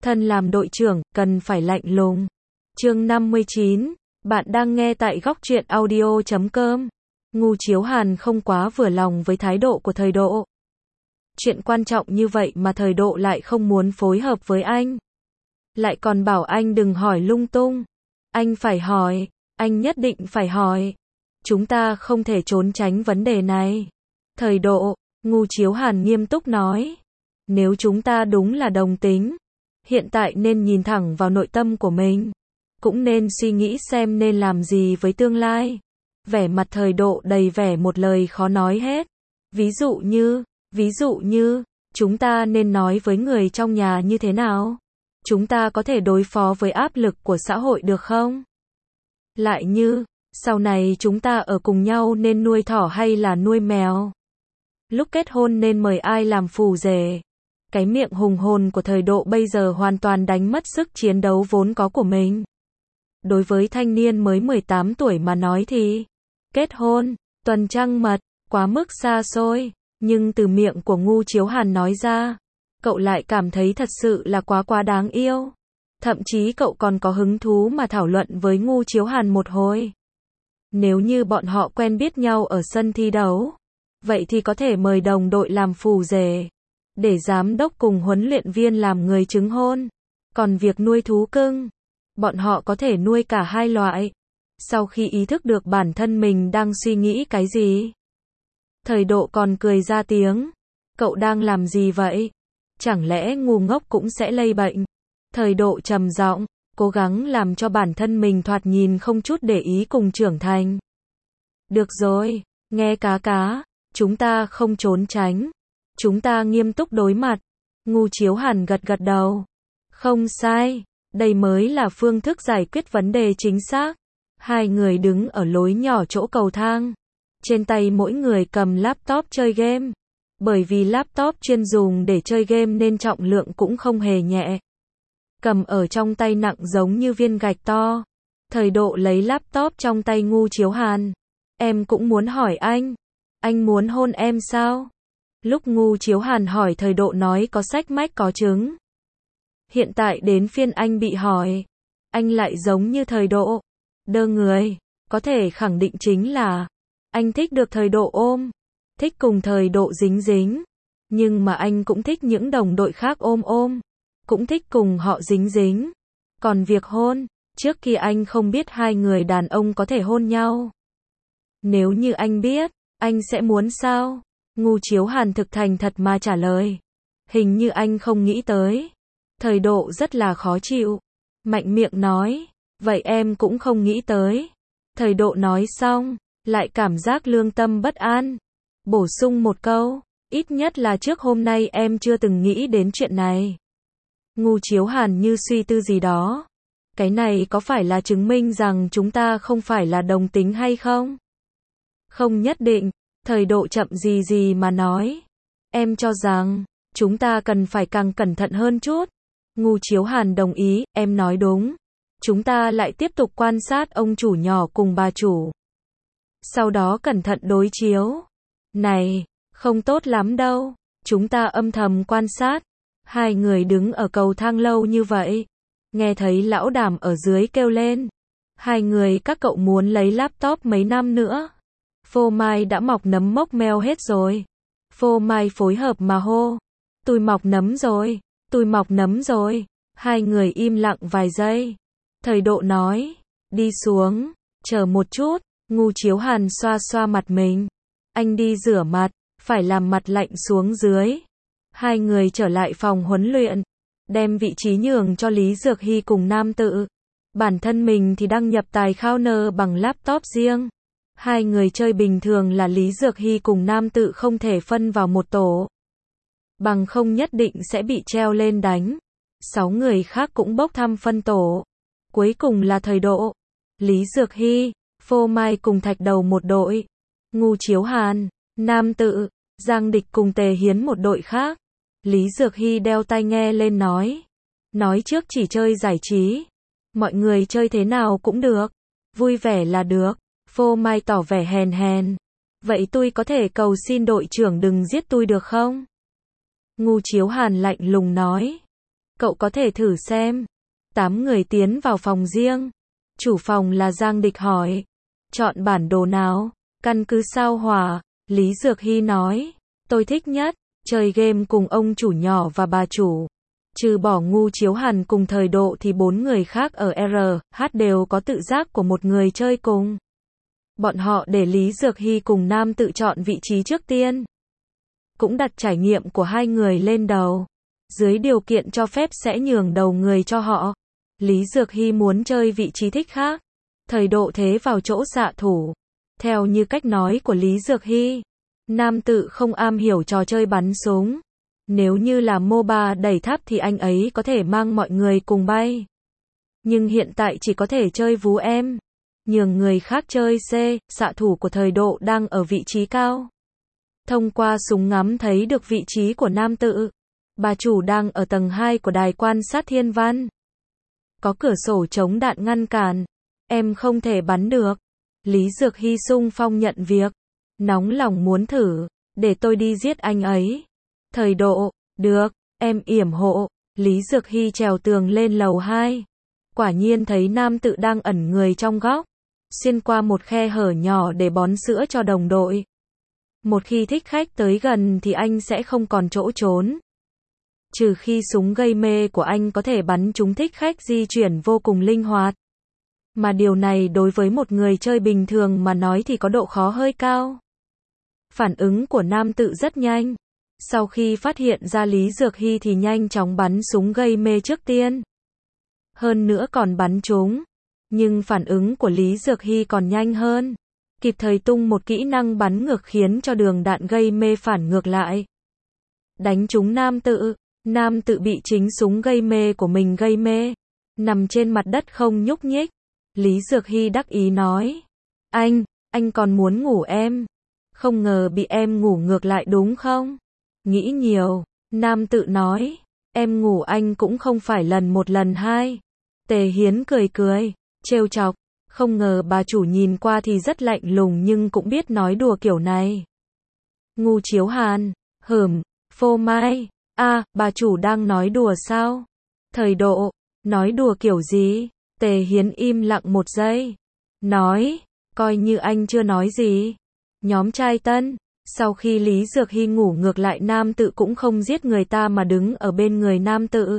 thân làm đội trưởng, cần phải lạnh lùng. Chương 59, bạn đang nghe tại góc truyện audio.com. Ngu Chiếu Hàn không quá vừa lòng với thái độ của Thời Độ. Chuyện quan trọng như vậy mà Thời Độ lại không muốn phối hợp với anh. Lại còn bảo anh đừng hỏi lung tung. Anh phải hỏi, anh nhất định phải hỏi. Chúng ta không thể trốn tránh vấn đề này. Thời Độ, Ngu Chiếu Hàn nghiêm túc nói. Nếu chúng ta đúng là đồng tính, hiện tại nên nhìn thẳng vào nội tâm của mình. Cũng nên suy nghĩ xem nên làm gì với tương lai. Vẻ mặt Thời Độ đầy vẻ một lời khó nói hết. Ví dụ như, chúng ta nên nói với người trong nhà như thế nào? Chúng ta có thể đối phó với áp lực của xã hội được không? Lại như, sau này chúng ta ở cùng nhau nên nuôi thỏ hay là nuôi mèo? Lúc kết hôn nên mời ai làm phù rể? Cái miệng hùng hồn của Thời Độ bây giờ hoàn toàn đánh mất sức chiến đấu vốn có của mình. Đối với thanh niên mới 18 tuổi mà nói thì, kết hôn, tuần trăng mật, quá mức xa xôi. Nhưng từ miệng của Ngu Chiếu Hàn nói ra, cậu lại cảm thấy thật sự là quá đáng yêu. Thậm chí cậu còn có hứng thú mà thảo luận với Ngu Chiếu Hàn một hồi. Nếu như bọn họ quen biết nhau ở sân thi đấu, vậy thì có thể mời đồng đội làm phù rể, để giám đốc cùng huấn luyện viên làm người chứng hôn. Còn việc nuôi thú cưng, bọn họ có thể nuôi cả hai loại. Sau khi ý thức được bản thân mình đang suy nghĩ cái gì, Thời Độ còn cười ra tiếng. Cậu đang làm gì vậy? Chẳng lẽ ngu ngốc cũng sẽ lây bệnh? Thời Độ trầm giọng, cố gắng làm cho bản thân mình thoạt nhìn không chút để ý cùng trưởng thành. Được rồi, nghe cá, chúng ta không trốn tránh. Chúng ta nghiêm túc đối mặt. Ngu Chiếu Hàn gật đầu. Không sai, đây mới là phương thức giải quyết vấn đề chính xác. Hai người đứng ở lối nhỏ chỗ cầu thang. Trên tay mỗi người cầm laptop chơi game. Bởi vì laptop chuyên dùng để chơi game nên trọng lượng cũng không hề nhẹ. Cầm ở trong tay nặng giống như viên gạch to. Thời Độ lấy laptop trong tay Ngu Chiếu Hàn. Em cũng muốn hỏi anh muốn hôn em sao? Lúc Ngu Chiếu Hàn hỏi Thời Độ nói có xách mách có trứng. Hiện tại đến phiên anh bị hỏi. Anh lại giống như Thời Độ. Đơ người, có thể khẳng định chính là anh thích được Thời Độ ôm, thích cùng Thời Độ dính dính. Nhưng mà anh cũng thích những đồng đội khác ôm, cũng thích cùng họ dính dính. Còn việc hôn, trước kia anh không biết hai người đàn ông có thể hôn nhau. Nếu như anh biết, anh sẽ muốn sao? Ngu Chiếu Hàn thực thành thật mà trả lời. Hình như anh không nghĩ tới. Thời Độ rất là khó chịu. Mạnh miệng nói, vậy em cũng không nghĩ tới. Thời Độ nói xong, lại cảm giác lương tâm bất an. Bổ sung một câu, ít nhất là trước hôm nay em chưa từng nghĩ đến chuyện này. Ngu Chiếu Hàn như suy tư gì đó. Cái này có phải là chứng minh rằng chúng ta không phải là đồng tính hay không? Không nhất định. Thời Độ chậm gì mà nói. Em cho rằng, chúng ta cần phải càng cẩn thận hơn chút. Ngu Chiếu Hàn đồng ý, em nói đúng. Chúng ta lại tiếp tục quan sát ông chủ nhỏ cùng bà chủ. Sau đó cẩn thận đối chiếu. Này, không tốt lắm đâu. Chúng ta âm thầm quan sát. Hai người đứng ở cầu thang lâu như vậy. Nghe thấy lão đàm ở dưới kêu lên. Hai người các cậu muốn lấy laptop mấy năm nữa. Phô Mai đã mọc nấm mốc meo hết rồi. Phô Mai phối hợp mà hô. Tôi mọc nấm rồi. Hai người im lặng vài giây. Thời Độ nói. Đi xuống. Chờ một chút. Ngu Chiếu Hàn xoa xoa mặt mình. Anh đi rửa mặt. Phải làm mặt lạnh xuống dưới. Hai người trở lại phòng huấn luyện. Đem vị trí nhường cho Lý Dược Hy cùng Nam Tự. Bản thân mình thì đăng nhập tài khao nơ bằng laptop riêng. Hai người chơi bình thường là Lý Dược Hy cùng Nam Tự không thể phân vào một tổ. Bằng không nhất định sẽ bị treo lên đánh. 6 người khác cũng bốc thăm phân tổ. Cuối cùng là Thời Độ, Lý Dược Hy, Phô Mai cùng Thạch Đầu một đội. Ngu Chiếu Hàn, Nam Tự, Giang Địch cùng Tề Hiến một đội khác. Lý Dược Hy đeo tai nghe lên nói. Nói trước chỉ chơi giải trí. Mọi người chơi thế nào cũng được. Vui vẻ là được. Phô Mai tỏ vẻ hèn. Vậy tôi có thể cầu xin đội trưởng đừng giết tôi được không? Ngu Chiếu Hàn lạnh lùng nói. Cậu có thể thử xem. 8 người tiến vào phòng riêng. Chủ phòng là Giang Địch hỏi. Chọn bản đồ nào? Căn cứ sao hỏa, Lý Dược Hy nói. Tôi thích nhất, chơi game cùng ông chủ nhỏ và bà chủ. Trừ bỏ Ngu Chiếu Hàn cùng Thời Độ thì 4 người khác ở RH đều có tự giác của một người chơi cùng. Bọn họ để Lý Dược Hy cùng Nam tự chọn vị trí trước tiên. Cũng đặt trải nghiệm của hai người lên đầu. Dưới điều kiện cho phép sẽ nhường đầu người cho họ. Lý Dược Hy muốn chơi vị trí thích khác. Thời Độ thế vào chỗ xạ thủ. Theo như cách nói của Lý Dược Hy, Nam tự không am hiểu trò chơi bắn súng. Nếu như là MOBA đẩy tháp thì anh ấy có thể mang mọi người cùng bay. Nhưng hiện tại chỉ có thể chơi vú em. Nhường người khác chơi C, xạ thủ của Thời Độ đang ở vị trí cao. Thông qua súng ngắm thấy được vị trí của Nam tự. Bà chủ đang ở tầng 2 của đài quan sát thiên văn. Có cửa sổ chống đạn ngăn cản. Em không thể bắn được. Lý Dược Hy xung phong nhận việc. Nóng lòng muốn thử. Để tôi đi giết anh ấy. Thời Độ, được, em yểm hộ. Lý Dược Hy trèo tường lên lầu 2. Quả nhiên thấy Nam tự đang ẩn người trong góc. Xuyên qua một khe hở nhỏ để bón sữa cho đồng đội. Một khi thích khách tới gần thì anh sẽ không còn chỗ trốn. Trừ khi súng gây mê của anh có thể bắn trúng thích khách di chuyển vô cùng linh hoạt. Mà điều này đối với một người chơi bình thường mà nói thì có độ khó hơi cao. Phản ứng của Nam tự rất nhanh. Sau khi phát hiện ra Lý Dược Hy thì nhanh chóng bắn súng gây mê trước tiên. Hơn nữa còn bắn trúng. Nhưng phản ứng của Lý Dược Hy còn nhanh hơn. Kịp thời tung một kỹ năng bắn ngược khiến cho đường đạn gây mê phản ngược lại. Đánh trúng Nam tự bị chính súng gây mê của mình gây mê. Nằm trên mặt đất không nhúc nhích. Lý Dược Hy đắc ý nói. Anh còn muốn ngủ em. Không ngờ bị em ngủ ngược lại đúng không? Nghĩ nhiều. Nam tự nói. Em ngủ anh cũng không phải lần một lần hai. Tề Hiến cười, trêu chọc. Không ngờ bà chủ nhìn qua thì rất lạnh lùng nhưng cũng biết nói đùa kiểu này. Ngu Chiếu Hàn. Phô Mai. Bà chủ đang nói đùa sao? Thời Độ. Nói đùa kiểu gì? Tề Hiến im lặng một giây. Nói. Coi như anh chưa nói gì. Nhóm trai tân. Sau khi Lý Dược Hy ngủ ngược lại Nam tự cũng không giết người ta mà đứng ở bên người Nam tự.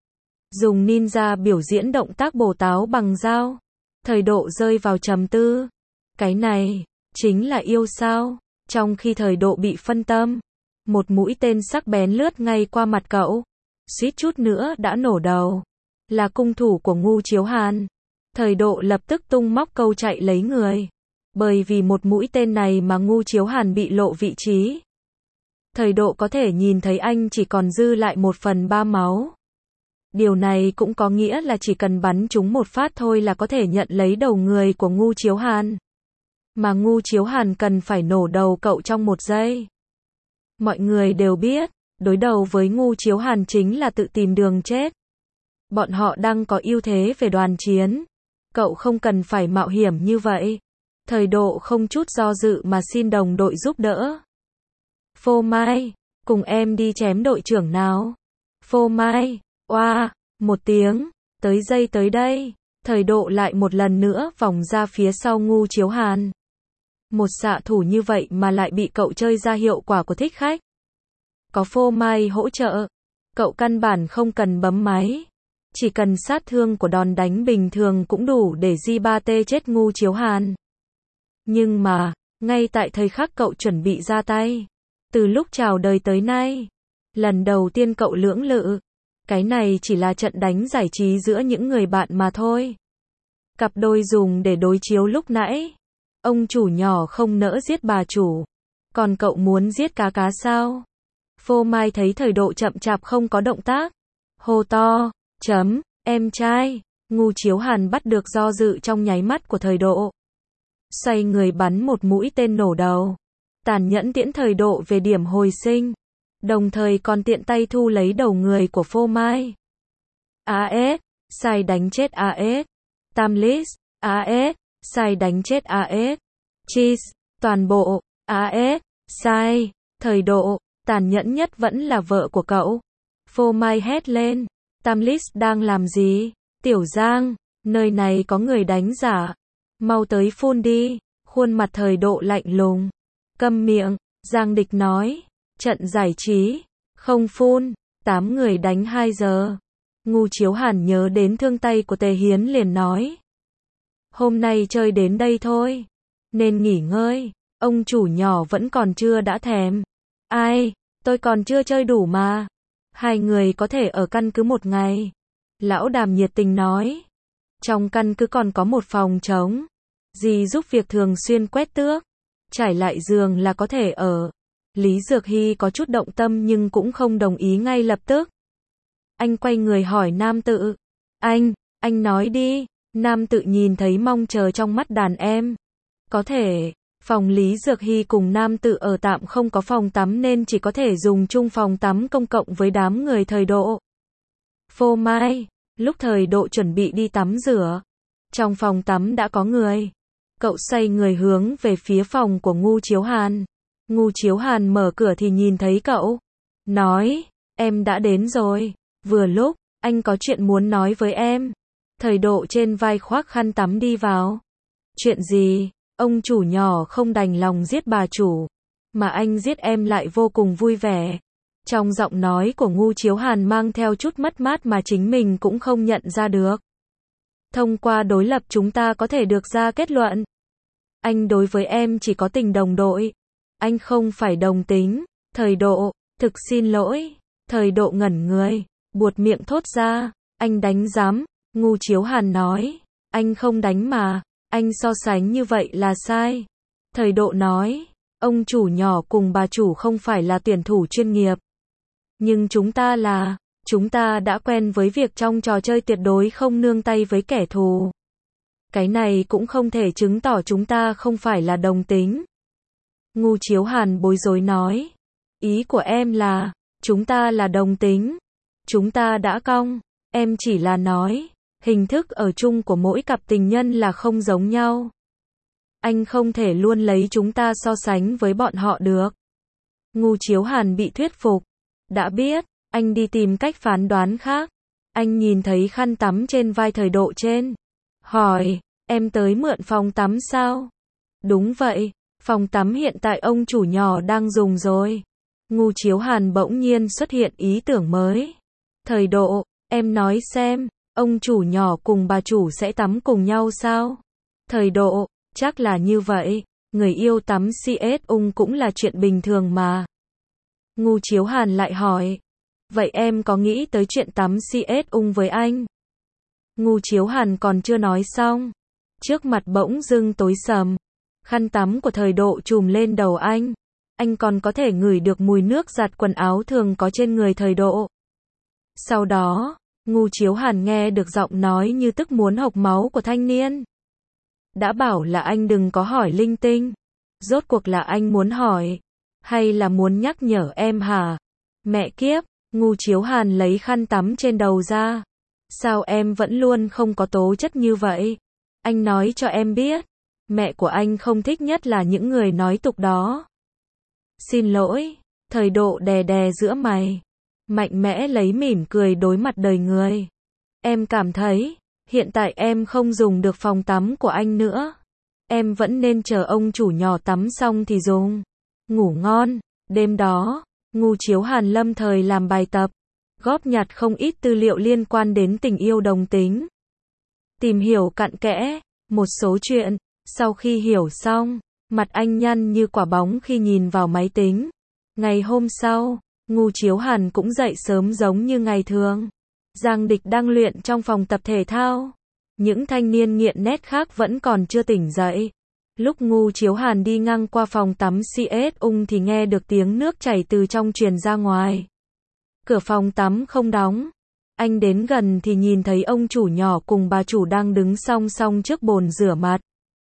Dùng ninja biểu diễn động tác bổ táo bằng dao. Thời Độ rơi vào trầm tư. Cái này, chính là yêu sao? Trong khi Thời Độ bị phân tâm, một mũi tên sắc bén lướt ngay qua mặt cậu. Suýt chút nữa đã nổ đầu. Là cung thủ của Ngu Chiếu Hàn. Thời Độ lập tức tung móc câu chạy lấy người. Bởi vì một mũi tên này mà Ngu Chiếu Hàn bị lộ vị trí. Thời Độ có thể nhìn thấy anh chỉ còn dư lại 1/3 máu. Điều này cũng có nghĩa là chỉ cần bắn trúng một phát thôi là có thể nhận lấy đầu người của Ngu Chiếu Hàn. Mà Ngu Chiếu Hàn cần phải nổ đầu cậu trong 1 giây. Mọi người đều biết, đối đầu với Ngu Chiếu Hàn chính là tự tìm đường chết. Bọn họ đang có ưu thế về đoàn chiến. Cậu không cần phải mạo hiểm như vậy. Thời Độ không chút do dự mà xin đồng đội giúp đỡ. Phô Mai, cùng em đi chém đội trưởng nào. Phô Mai, một tiếng, tới đây. Thời Độ lại một lần nữa vòng ra phía sau Ngu Chiếu Hàn. Một xạ thủ như vậy mà lại bị cậu chơi ra hiệu quả của thích khách. Có Phô Mai hỗ trợ, cậu căn bản không cần bấm máy. Chỉ cần sát thương của đòn đánh bình thường cũng đủ để J3T chết Ngu Chiếu Hàn. Nhưng mà, ngay tại thời khắc cậu chuẩn bị ra tay, từ lúc chào đời tới nay, lần đầu tiên cậu lưỡng lự. Cái này chỉ là trận đánh giải trí giữa những người bạn mà thôi. Cặp đôi dùng để đối chiếu lúc nãy. Ông chủ nhỏ không nỡ giết bà chủ. Còn cậu muốn giết cá sao? Phô Mai thấy Thời Độ chậm chạp không có động tác. Hô to, em trai. Ngu Chiếu Hàn bắt được do dự trong nháy mắt của Thời Độ. Xoay người bắn một mũi tên nổ đầu. Tàn nhẫn tiễn Thời Độ về điểm hồi sinh. Đồng thời còn tiện tay thu lấy đầu người của Phô Mai. AS, sai đánh chết AS. Tamlis, AS, sai đánh chết AS. Cheese, toàn bộ, AS, sai. Thời Độ, tàn nhẫn nhất vẫn là vợ của cậu. Phô Mai hét lên. Tamlis đang làm gì? Tiểu Giang, nơi này có người đánh giả. Mau tới phun đi. Khuôn mặt Thời Độ lạnh lùng. Câm miệng, Giang Địch nói. Trận giải trí. Không phun. 8 người đánh 2 giờ. Ngu Chiếu Hàn nhớ đến thương tay của Tề Hiến liền nói. Hôm nay chơi đến đây thôi. Nên nghỉ ngơi. Ông chủ nhỏ vẫn còn chưa đã thèm. Ai, tôi còn chưa chơi đủ mà. 2 người có thể ở căn cứ 1 ngày. Lão Đàm nhiệt tình nói. Trong căn cứ còn có một phòng trống. Dì giúp việc thường xuyên quét tước. Trải lại giường là có thể ở. Lý Dược Hy có chút động tâm nhưng cũng không đồng ý ngay lập tức. Anh quay người hỏi nam tự. Anh nói đi. Nam tự nhìn thấy mong chờ trong mắt đàn em. Có thể, phòng Lý Dược Hy cùng nam tự ở tạm không có phòng tắm nên chỉ có thể dùng chung phòng tắm công cộng với đám người Thời Độ. Phô Mai, lúc Thời Độ chuẩn bị đi tắm rửa. Trong phòng tắm đã có người. Cậu xoay người hướng về phía phòng của Ngu Chiếu Hàn. Ngu Chiếu Hàn mở cửa thì nhìn thấy cậu. Nói, em đã đến rồi. Vừa lúc, anh có chuyện muốn nói với em. Thời Độ trên vai khoác khăn tắm đi vào. Chuyện gì? Ông chủ nhỏ không đành lòng giết bà chủ. Mà anh giết em lại vô cùng vui vẻ. Trong giọng nói của Ngu Chiếu Hàn mang theo chút mất mát mà chính mình cũng không nhận ra được. Thông qua đối lập chúng ta có thể được ra kết luận. Anh đối với em chỉ có tình đồng đội. Anh không phải đồng tính. Thời Độ, thực xin lỗi. Thời Độ ngẩn người, buột miệng thốt ra. Anh đánh giám. Ngu Chiếu Hàn nói. Anh không đánh mà. Anh so sánh như vậy là sai. Thời Độ nói. Ông chủ nhỏ cùng bà chủ không phải là tuyển thủ chuyên nghiệp. Nhưng chúng ta là. Chúng ta đã quen với việc trong trò chơi tuyệt đối không nương tay với kẻ thù. Cái này cũng không thể chứng tỏ chúng ta không phải là đồng tính. Ngu Chiếu Hàn bối rối nói. Ý của em là, chúng ta là đồng tính. Chúng ta đã cong. Em chỉ là nói, hình thức ở chung của mỗi cặp tình nhân là không giống nhau. Anh không thể luôn lấy chúng ta so sánh với bọn họ được. Ngu Chiếu Hàn bị thuyết phục. Đã biết, anh đi tìm cách phán đoán khác. Anh nhìn thấy khăn tắm trên vai Thời Độ trên. Hỏi, em tới mượn phòng tắm sao? Đúng vậy, phòng tắm hiện tại ông chủ nhỏ đang dùng rồi. Ngu Chiếu Hàn bỗng nhiên xuất hiện ý tưởng mới. Thời Độ, em nói xem, ông chủ nhỏ cùng bà chủ sẽ tắm cùng nhau sao? Thời Độ, chắc là như vậy, người yêu tắm CS ung cũng là chuyện bình thường mà. Ngu Chiếu Hàn lại hỏi, vậy em có nghĩ tới chuyện tắm CS ung với anh? Ngu Chiếu Hàn còn chưa nói xong. Trước mặt bỗng dưng tối sầm. Khăn tắm của Thời Độ trùm lên đầu anh. Anh còn có thể ngửi được mùi nước giặt quần áo thường có trên người Thời Độ. Sau đó, Ngu Chiếu Hàn nghe được giọng nói như tức muốn hộc máu của thanh niên. Đã bảo là anh đừng có hỏi linh tinh. Rốt cuộc là anh muốn hỏi. Hay là muốn nhắc nhở em hả? Mẹ kiếp, Ngu Chiếu Hàn lấy khăn tắm trên đầu ra. Sao em vẫn luôn không có tố chất như vậy? Anh nói cho em biết. Mẹ của anh không thích nhất là những người nói tục đó. Xin lỗi. Thời Độ đè đè giữa mày. Mạnh mẽ lấy mỉm cười đối mặt đời người. Em cảm thấy, hiện tại em không dùng được phòng tắm của anh nữa. Em vẫn nên chờ ông chủ nhỏ tắm xong thì dùng. Ngủ ngon. Đêm đó, Ngu Chiếu Hàn lâm thời làm bài tập. Góp nhặt không ít tư liệu liên quan đến tình yêu đồng tính. Tìm hiểu cặn kẽ, một số chuyện. Sau khi hiểu xong, mặt anh nhăn như quả bóng khi nhìn vào máy tính. Ngày hôm sau, Ngu Chiếu Hàn cũng dậy sớm giống như ngày thường. Giang Địch đang luyện trong phòng tập thể thao. Những thanh niên nghiện net khác vẫn còn chưa tỉnh dậy. Lúc Ngu Chiếu Hàn đi ngang qua phòng tắm CS ung thì nghe được tiếng nước chảy từ trong truyền ra ngoài. Cửa phòng tắm không đóng. Anh đến gần thì nhìn thấy ông chủ nhỏ cùng bà chủ đang đứng song song trước bồn rửa mặt.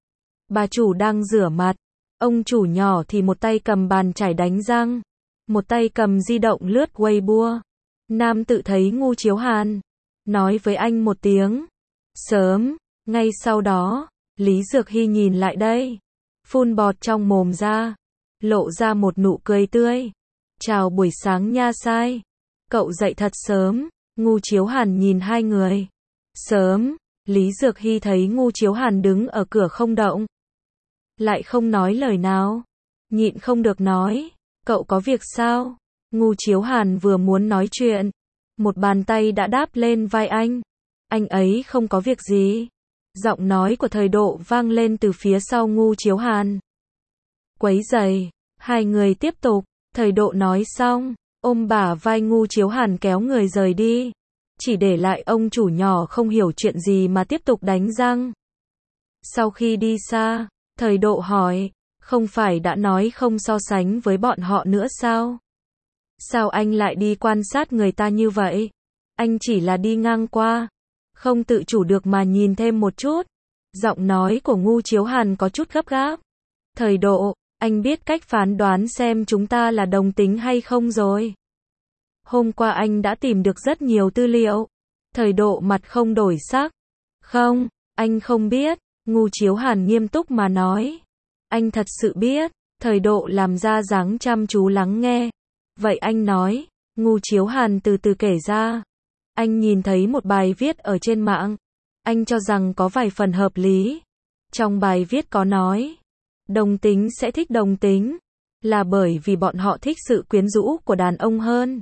Bà chủ đang rửa mặt. Ông chủ nhỏ thì một tay cầm bàn chải đánh răng. Một tay cầm di động lướt Weibo. Nam tự thấy Ngu Chiếu Hàn. Nói với anh một tiếng. Sớm. Ngay sau đó, Lý Dược Hy nhìn lại đây. Phun bọt trong mồm ra. Lộ ra một nụ cười tươi. Chào buổi sáng nha sai. Cậu dậy thật sớm. Ngu Chiếu Hàn nhìn hai người. Sớm, Lý Dược Hy thấy Ngu Chiếu Hàn đứng ở cửa không động. Lại không nói lời nào. Nhịn không được nói. Cậu có việc sao? Ngu Chiếu Hàn vừa muốn nói chuyện. Một bàn tay đã đáp lên vai anh. Anh ấy không có việc gì. Giọng nói của Thời Độ vang lên từ phía sau Ngu Chiếu Hàn. Quấy rầy. Hai người tiếp tục. Thời Độ nói xong, ôm bả vai Ngu Chiếu Hàn kéo người rời đi. Chỉ để lại ông chủ nhỏ không hiểu chuyện gì mà tiếp tục đánh răng. Sau khi đi xa, Thời Độ hỏi, không phải đã nói không so sánh với bọn họ nữa sao? Sao anh lại đi quan sát người ta như vậy? Anh chỉ là đi ngang qua, không tự chủ được mà nhìn thêm một chút. Giọng nói của Ngu Chiếu Hàn có chút gấp gáp. Thời Độ, anh biết cách phán đoán xem chúng ta là đồng tính hay không rồi. Hôm qua anh đã tìm được rất nhiều tư liệu. Thời Độ mặt không đổi sắc. Không, anh không biết. Ngu Chiếu Hàn nghiêm túc mà nói. Anh thật sự biết. Thời Độ làm ra dáng chăm chú lắng nghe. Vậy anh nói. Ngu Chiếu Hàn từ từ kể ra. Anh nhìn thấy một bài viết ở trên mạng. Anh cho rằng có vài phần hợp lý. Trong bài viết có nói, đồng tính sẽ thích đồng tính, là bởi vì bọn họ thích sự quyến rũ của đàn ông hơn.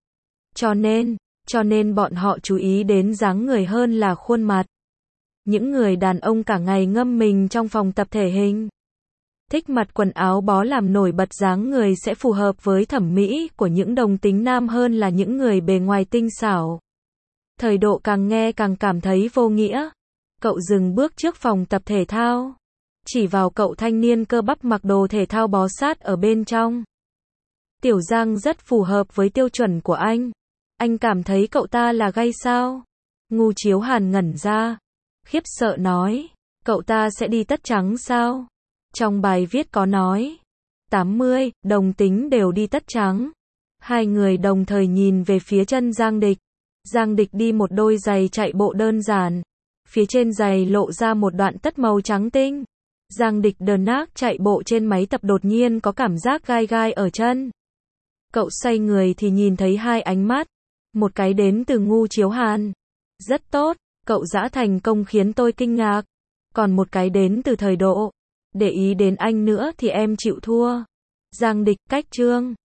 Cho nên bọn họ chú ý đến dáng người hơn là khuôn mặt. Những người đàn ông cả ngày ngâm mình trong phòng tập thể hình, thích mặc quần áo bó làm nổi bật dáng người sẽ phù hợp với thẩm mỹ của những đồng tính nam hơn là những người bề ngoài tinh xảo. Thời Độ càng nghe càng cảm thấy vô nghĩa. Cậu dừng bước trước phòng tập thể thao, chỉ vào cậu thanh niên cơ bắp mặc đồ thể thao bó sát ở bên trong. Tiểu Giang rất phù hợp với tiêu chuẩn của anh. Anh cảm thấy cậu ta là gay sao? Ngu Chiếu Hàn ngẩn ra, khiếp sợ nói, cậu ta sẽ đi tất trắng sao? Trong bài viết có nói, 80 đồng tính đều đi tất trắng. Hai người đồng thời nhìn về phía chân Giang Địch. Giang Địch đi một đôi giày chạy bộ đơn giản. Phía trên giày lộ ra một đoạn tất màu trắng tinh. Giang Địch đờn nác chạy bộ trên máy tập đột nhiên có cảm giác gai gai ở chân. Cậu xoay người thì nhìn thấy hai ánh mắt. Một cái đến từ Ngu Chiếu Hàn. Rất tốt, cậu đã thành công khiến tôi kinh ngạc. Còn một cái đến từ Thời Độ. Để ý đến anh nữa thì em chịu thua. Giang Địch cách chương.